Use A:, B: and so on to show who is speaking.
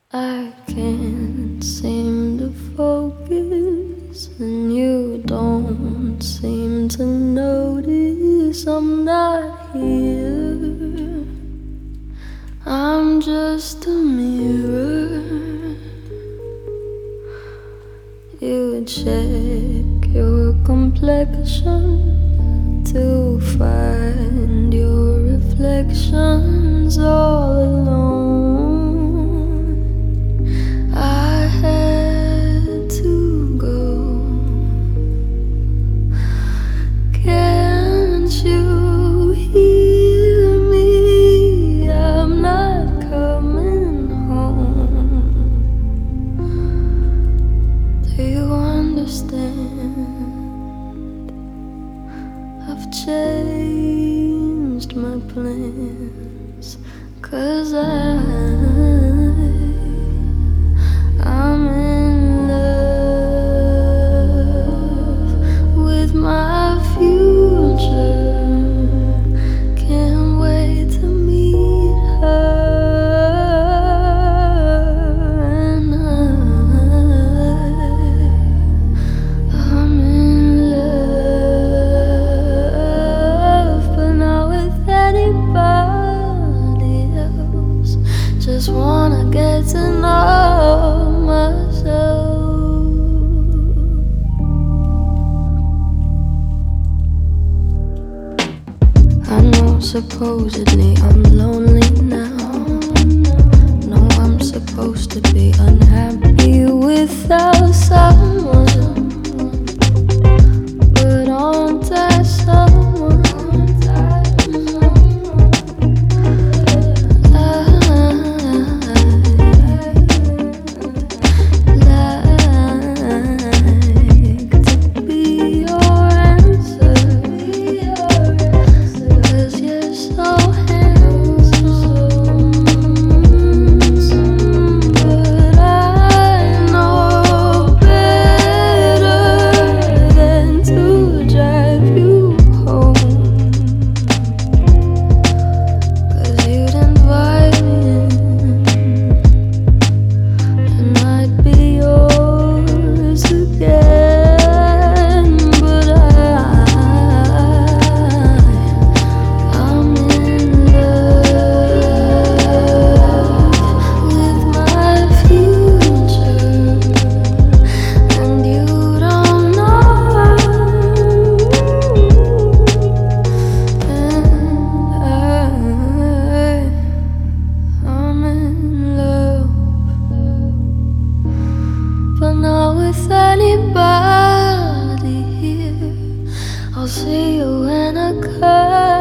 A: I can't seem to focus, and you don't seem to notice I'm not here. I'm just a mirror. You check your complexion to find your reflections all alone. I had to go. Can't you hear me? I'm not coming home. Do you understand? I've changed my plans, 'cause I'm in love with my future. Can't wait to meet her, and I'm in love, but not with anybody else. Just wanna get to know myself. I know supposedly I'm lonely now. No, I'm supposed to be unhappy without someone, but aren't I someone? But not with anybody here. I'll see you when I come.